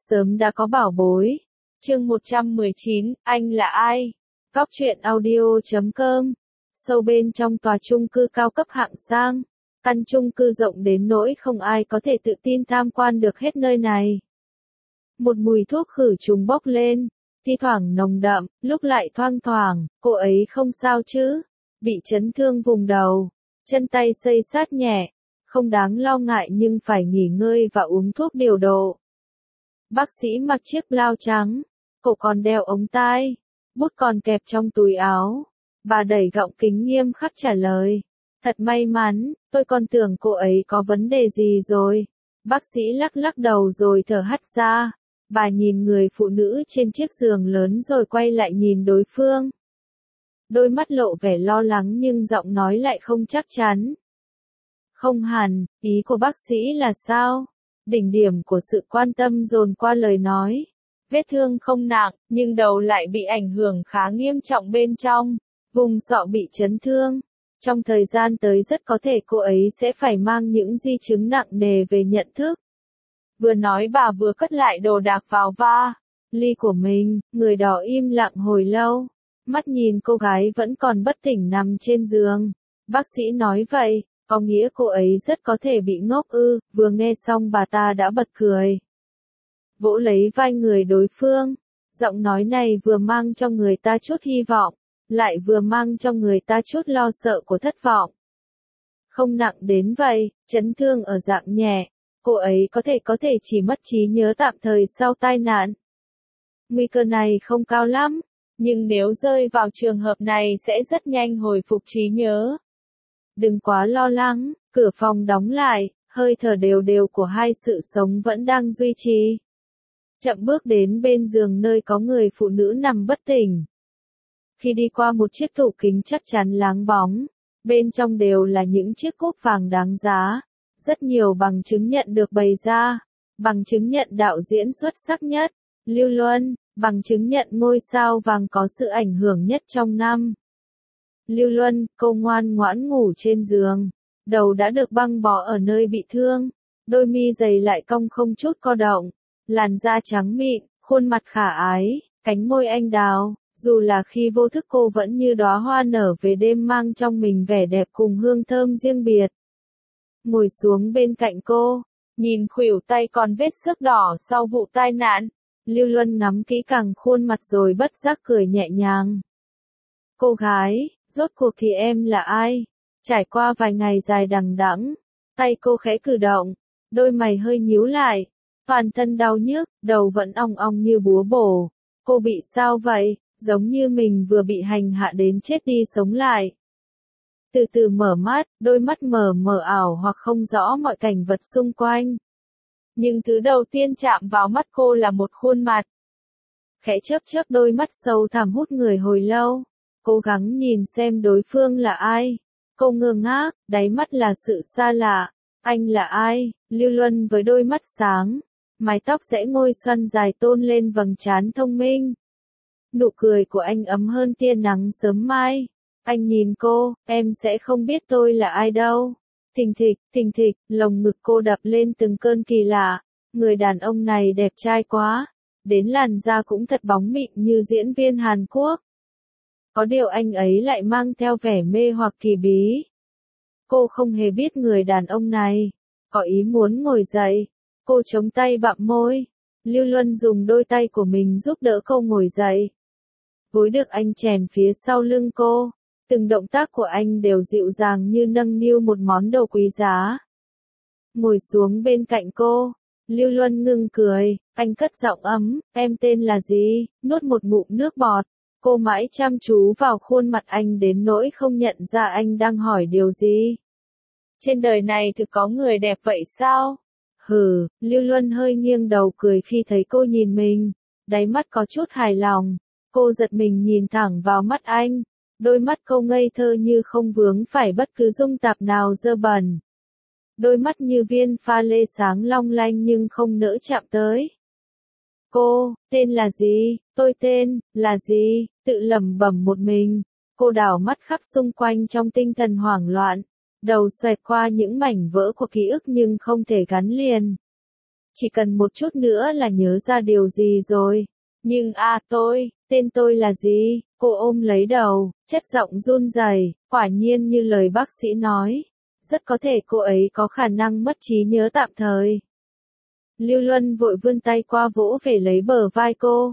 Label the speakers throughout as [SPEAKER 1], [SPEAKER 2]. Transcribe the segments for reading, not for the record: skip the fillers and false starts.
[SPEAKER 1] Sớm đã có bảo bối. Chương 119, anh là ai? Góc truyện audio.com. Sâu bên trong tòa chung cư cao cấp hạng sang. Căn chung cư rộng đến nỗi không ai có thể tự tin tham quan được hết nơi này. Một mùi thuốc khử trùng bốc lên, thi thoảng nồng đậm, lúc lại thoang thoảng. Cô ấy không sao chứ? Bị chấn thương vùng đầu, chân tay xây sát nhẹ, không đáng lo ngại nhưng phải nghỉ ngơi và uống thuốc điều độ. Bác sĩ mặc chiếc blau trắng, cổ còn đeo ống tai, bút còn kẹp trong túi áo. Bà đẩy gọng kính nghiêm khắc trả lời. Thật may mắn, tôi còn tưởng cô ấy có vấn đề gì rồi. Bác sĩ lắc lắc đầu rồi thở hắt ra. Bà nhìn người phụ nữ trên chiếc giường lớn rồi quay lại nhìn đối phương. Đôi mắt lộ vẻ lo lắng nhưng giọng nói lại không chắc chắn. Không hẳn, ý của bác sĩ là sao? Đỉnh điểm của sự quan tâm dồn qua lời nói. Vết thương không nặng, nhưng đầu lại bị ảnh hưởng khá nghiêm trọng bên trong. Vùng sọ bị chấn thương. Trong thời gian tới rất có thể cô ấy sẽ phải mang những di chứng nặng nề về nhận thức. Vừa nói bà vừa cất lại đồ đạc vào ly của mình, người đó im lặng hồi lâu. Mắt nhìn cô gái vẫn còn bất tỉnh nằm trên giường. Bác sĩ nói vậy, có nghĩa cô ấy rất có thể bị ngốc ư? Vừa nghe xong bà ta đã bật cười. Vỗ lấy vai người đối phương. Giọng nói này vừa mang cho người ta chút hy vọng, lại vừa mang cho người ta chút lo sợ của thất vọng. Không nặng đến vậy, chấn thương ở dạng nhẹ. Cô ấy có thể chỉ mất trí nhớ tạm thời sau tai nạn. Nguy cơ này không cao lắm, nhưng nếu rơi vào trường hợp này sẽ rất nhanh hồi phục trí nhớ. Đừng quá lo lắng, cửa phòng đóng lại, hơi thở đều đều của hai sự sống vẫn đang duy trì. Chậm bước đến bên giường nơi có người phụ nữ nằm bất tỉnh. Khi đi qua một chiếc tủ kính chắc chắn láng bóng, bên trong đều là những chiếc cúp vàng đáng giá. Rất nhiều bằng chứng nhận được bày ra. Bằng chứng nhận đạo diễn xuất sắc nhất, Lưu Luân, bằng chứng nhận ngôi sao vàng có sự ảnh hưởng nhất trong năm. Lưu Luân, cô ngoan ngoãn ngủ trên giường, đầu đã được băng bó ở nơi bị thương, đôi mi dày lại cong không chút co động, làn da trắng mịn, khuôn mặt khả ái, cánh môi anh đào, dù là khi vô thức cô vẫn như đóa hoa nở về đêm mang trong mình vẻ đẹp cùng hương thơm riêng biệt. Ngồi xuống bên cạnh cô, nhìn khuỷu tay còn vết xước đỏ sau vụ tai nạn, Lưu Luân ngắm kỹ càng khuôn mặt rồi bất giác cười nhẹ nhàng. Cô gái, rốt cuộc thì em là ai? Trải qua vài ngày dài đằng đẵng, tay cô khẽ cử động, đôi mày hơi nhíu lại, toàn thân đau nhức, đầu vẫn ong ong như búa bổ. Cô bị sao vậy? Giống như mình vừa bị hành hạ đến chết đi sống lại. Từ từ mở mắt, đôi mắt mờ mờ ảo hoặc không rõ mọi cảnh vật xung quanh. Nhưng thứ đầu tiên chạm vào mắt cô là một khuôn mặt. Khẽ chớp chớp đôi mắt sâu thẳm hút người hồi lâu. Cố gắng nhìn xem đối phương là ai. Cô ngơ ngác, đáy mắt là sự xa lạ. Anh là ai? Lưu Luân với đôi mắt sáng. Mái tóc rẽ ngôi xoăn dài tôn lên vầng trán thông minh. Nụ cười của anh ấm hơn tia nắng sớm mai. Anh nhìn cô, em sẽ không biết tôi là ai đâu. Thình thịch, lồng ngực cô đập lên từng cơn kỳ lạ. Người đàn ông này đẹp trai quá. Đến làn da cũng thật bóng mịn như diễn viên Hàn Quốc. Có điều anh ấy lại mang theo vẻ mê hoặc kỳ bí. Cô không hề biết người đàn ông này có ý muốn ngồi dậy. Cô chống tay bặm môi. Lưu Luân dùng đôi tay của mình giúp đỡ cô ngồi dậy. Gối được anh chèn phía sau lưng cô. Từng động tác của anh đều dịu dàng như nâng niu một món đồ quý giá. Ngồi xuống bên cạnh cô, Lưu Luân ngưng cười, anh cất giọng ấm, em tên là gì? Nuốt một ngụm nước bọt, cô mãi chăm chú vào khuôn mặt anh đến nỗi không nhận ra anh đang hỏi điều gì. Trên đời này thực có người đẹp vậy sao? Hừ, Lưu Luân hơi nghiêng đầu cười khi thấy cô nhìn mình, đáy mắt có chút hài lòng. Cô giật mình nhìn thẳng vào mắt anh. Đôi mắt cô ngây thơ như không vướng phải bất cứ dung tạp nào dơ bẩn. Đôi mắt như viên pha lê sáng long lanh nhưng không nỡ chạm tới. Cô, tên là gì? Tôi tên, là gì? Tự lẩm bẩm một mình. Cô đảo mắt khắp xung quanh trong tinh thần hoảng loạn. Đầu xoẹt qua những mảnh vỡ của ký ức nhưng không thể gắn liền. chỉ cần một chút nữa là nhớ ra điều gì rồi. Nhưng tên tôi là gì? Cô ôm lấy đầu, chất giọng run rẩy, quả nhiên như lời bác sĩ nói. Rất có thể cô ấy có khả năng mất trí nhớ tạm thời. Lưu Luân vội vươn tay qua vỗ về lấy bờ vai cô.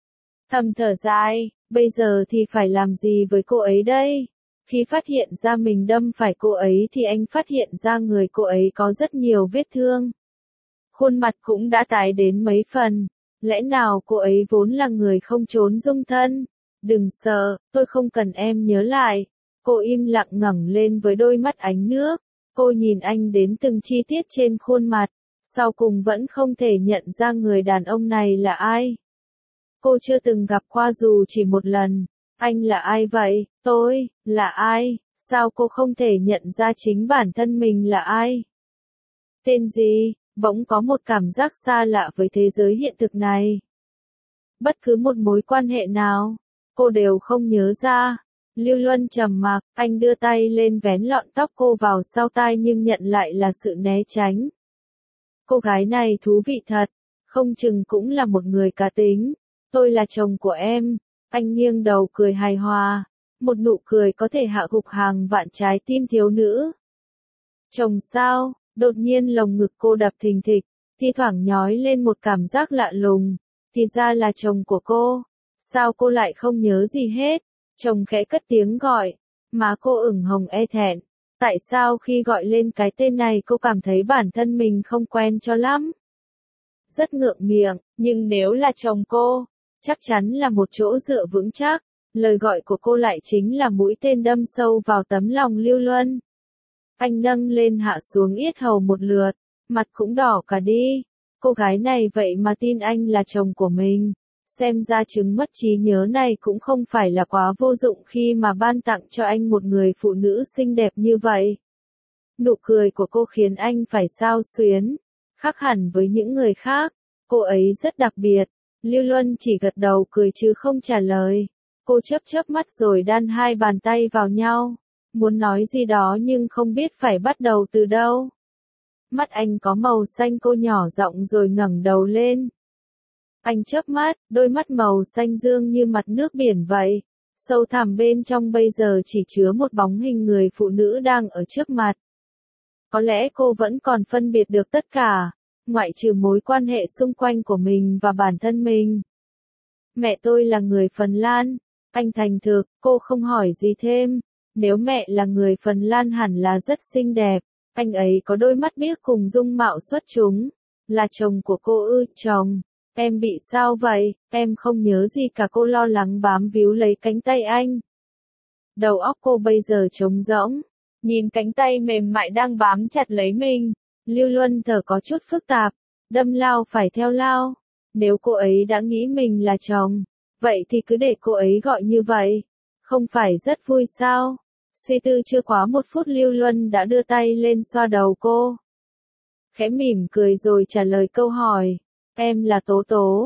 [SPEAKER 1] Thầm thở dài, bây giờ thì phải làm gì với cô ấy đây? Khi phát hiện ra mình đâm phải cô ấy thì anh phát hiện ra người cô ấy có rất nhiều vết thương. Khuôn mặt cũng đã tái đến mấy phần. Lẽ nào cô ấy vốn là người không trốn dung thân? Đừng sợ, tôi không cần em nhớ lại. Cô im lặng ngẩng lên với đôi mắt ánh nước. Cô nhìn anh đến từng chi tiết trên khuôn mặt. Sau cùng vẫn không thể nhận ra người đàn ông này là ai. Cô chưa từng gặp qua dù chỉ một lần. Anh là ai vậy? Tôi, là ai? Sao cô không thể nhận ra chính bản thân mình là ai? Tên gì? Bỗng có một cảm giác xa lạ với thế giới hiện thực này. Bất cứ một mối quan hệ nào, cô đều không nhớ ra. Lưu Luân trầm mặc, anh đưa tay lên vén lọn tóc cô vào sau tai nhưng nhận lại là sự né tránh. Cô gái này thú vị thật, không chừng cũng là một người cá tính. Tôi là chồng của em. Anh nghiêng đầu cười hài hòa, một nụ cười có thể hạ gục hàng vạn trái tim thiếu nữ. Chồng sao? Đột nhiên lồng ngực cô đập thình thịch, thi thoảng nhói lên một cảm giác lạ lùng. Thì ra là chồng của cô. Sao cô lại không nhớ gì hết? Chồng khẽ cất tiếng gọi, má cô ửng hồng e thẹn. Tại sao khi gọi lên cái tên này cô cảm thấy bản thân mình không quen cho lắm? Rất ngượng miệng, nhưng nếu là chồng cô, chắc chắn là một chỗ dựa vững chắc. Lời gọi của cô lại chính là mũi tên đâm sâu vào tấm lòng Lưu Luân. Anh nâng lên hạ xuống yết hầu một lượt, mặt cũng đỏ cả đi. Cô gái này vậy mà tin anh là chồng của mình. Xem ra chứng mất trí nhớ này cũng không phải là quá vô dụng khi mà ban tặng cho anh một người phụ nữ xinh đẹp như vậy. Nụ cười của cô khiến anh phải xao xuyến, khác hẳn với những người khác. Cô ấy rất đặc biệt. Lưu Luân chỉ gật đầu cười chứ không trả lời. Cô chớp chớp mắt rồi đan hai bàn tay vào nhau. Muốn nói gì đó nhưng không biết phải bắt đầu từ đâu. Mắt anh có màu xanh, cô nhỏ giọng rồi ngẩng đầu lên. Anh chớp mắt, đôi mắt màu xanh dương như mặt nước biển vậy. Sâu thẳm bên trong bây giờ chỉ chứa một bóng hình người phụ nữ đang ở trước mặt. Có lẽ cô vẫn còn phân biệt được tất cả, ngoại trừ mối quan hệ xung quanh của mình và bản thân mình. Mẹ tôi là người Phần Lan. Anh thành thực, cô không hỏi gì thêm. Nếu mẹ là người Phần Lan hẳn là rất xinh đẹp. Anh ấy có đôi mắt biếc cùng dung mạo xuất chúng. Là chồng của cô ư? Chồng, em bị sao vậy? Em không nhớ gì cả, cô lo lắng bám víu lấy cánh tay anh. Đầu óc cô bây giờ trống rỗng. Nhìn cánh tay mềm mại đang bám chặt lấy mình. Lưu Luân thở có chút phức tạp. Đâm lao phải theo lao. Nếu cô ấy đã nghĩ mình là chồng, vậy thì cứ để cô ấy gọi như vậy. Không phải rất vui sao? Suy tư chưa quá một phút Lưu Luân đã đưa tay lên xoa đầu cô. Khẽ mỉm cười rồi trả lời câu hỏi. Em là Tố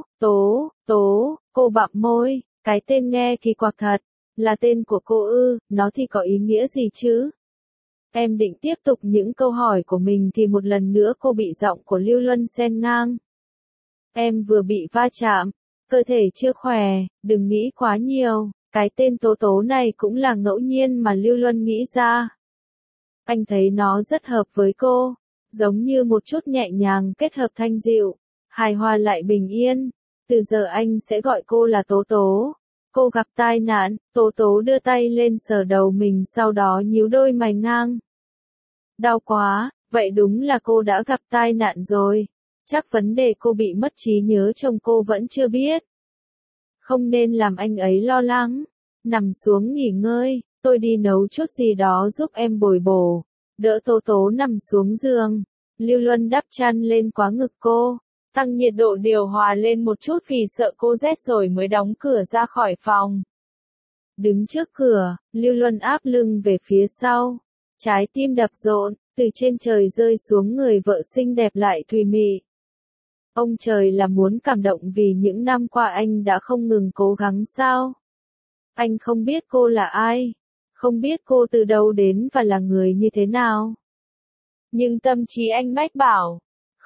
[SPEAKER 1] Tố, cô bặm môi, cái tên nghe kỳ quặc thật. Là tên của cô ư? Nó thì có ý nghĩa gì chứ? Em định tiếp tục những câu hỏi của mình thì một lần nữa cô bị giọng của Lưu Luân xen ngang. Em vừa bị va chạm, cơ thể chưa khỏe, đừng nghĩ quá nhiều. Cái tên Tố Tố này cũng là ngẫu nhiên mà Lưu Luân nghĩ ra. Anh thấy nó rất hợp với cô, giống như một chút nhẹ nhàng kết hợp thanh dịu, hài hòa lại bình yên. Từ giờ anh sẽ gọi cô là Tố Tố. Cô gặp tai nạn, Tố Tố đưa tay lên sờ đầu mình sau đó nhíu đôi mày ngang. Đau quá, vậy đúng là cô đã gặp tai nạn rồi. Chắc vấn đề cô bị mất trí nhớ chồng cô vẫn chưa biết. Không nên làm anh ấy lo lắng. Nằm xuống nghỉ ngơi, tôi đi nấu chút gì đó giúp em bồi bổ. Đỡ Tố Tố nằm xuống giường. Lưu Luân đắp chăn lên quá ngực cô. Tăng nhiệt độ điều hòa lên một chút vì sợ cô rét rồi mới đóng cửa ra khỏi phòng. Đứng trước cửa, Lưu Luân áp lưng về phía sau. Trái tim đập rộn, từ trên trời rơi xuống người vợ xinh đẹp lại thùy mị. Ông trời là muốn cảm động vì những năm qua anh đã không ngừng cố gắng sao? Anh không biết cô là ai, không biết cô từ đâu đến và là người như thế nào. Nhưng tâm trí anh mách bảo,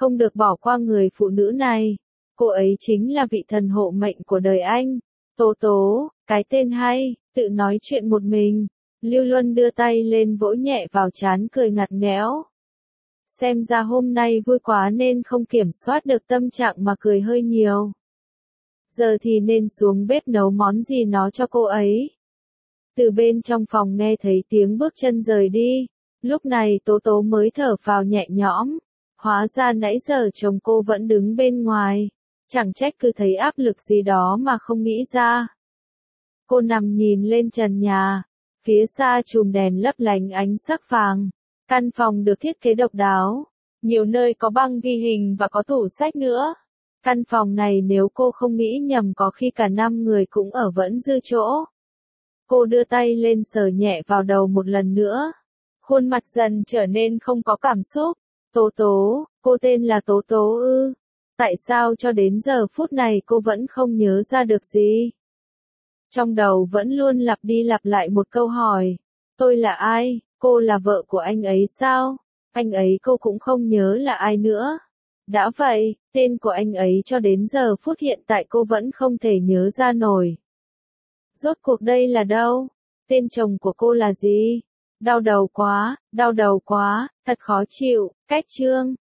[SPEAKER 1] không được bỏ qua người phụ nữ này. Cô ấy chính là vị thần hộ mệnh của đời anh. Tố tố, cái tên hay, tự nói chuyện một mình. Lưu Luân đưa tay lên vỗ nhẹ vào trán cười ngặt nghẽo. Xem ra hôm nay vui quá nên không kiểm soát được tâm trạng mà cười hơi nhiều. Giờ thì nên xuống bếp nấu món gì nó cho cô ấy. Từ bên trong phòng nghe thấy tiếng bước chân rời đi. Lúc này Tố Tố mới thở phào nhẹ nhõm. Hóa ra nãy giờ chồng cô vẫn đứng bên ngoài. Chẳng trách cứ thấy áp lực gì đó mà không nghĩ ra. Cô nằm nhìn lên trần nhà. Phía xa chùm đèn lấp lánh ánh sắc vàng. Căn phòng được thiết kế độc đáo. Nhiều nơi có băng ghi hình và có tủ sách nữa. Căn phòng này nếu cô không nghĩ nhầm có khi cả 5 người cũng ở vẫn dư chỗ. Cô đưa tay lên sờ nhẹ vào đầu một lần nữa. Khuôn mặt dần trở nên không có cảm xúc. Tố tố, cô tên là Tố tố ư? Tại sao cho đến giờ phút này cô vẫn không nhớ ra được gì? Trong đầu vẫn luôn lặp đi lặp lại một câu hỏi. Tôi là ai? Cô là vợ của anh ấy sao? Anh ấy cô cũng không nhớ là ai nữa. Đã vậy, tên của anh ấy cho đến giờ phút hiện tại cô vẫn không thể nhớ ra nổi. Rốt cuộc đây là đâu? Tên chồng của cô là gì? Đau đầu quá, thật khó chịu. Cách chương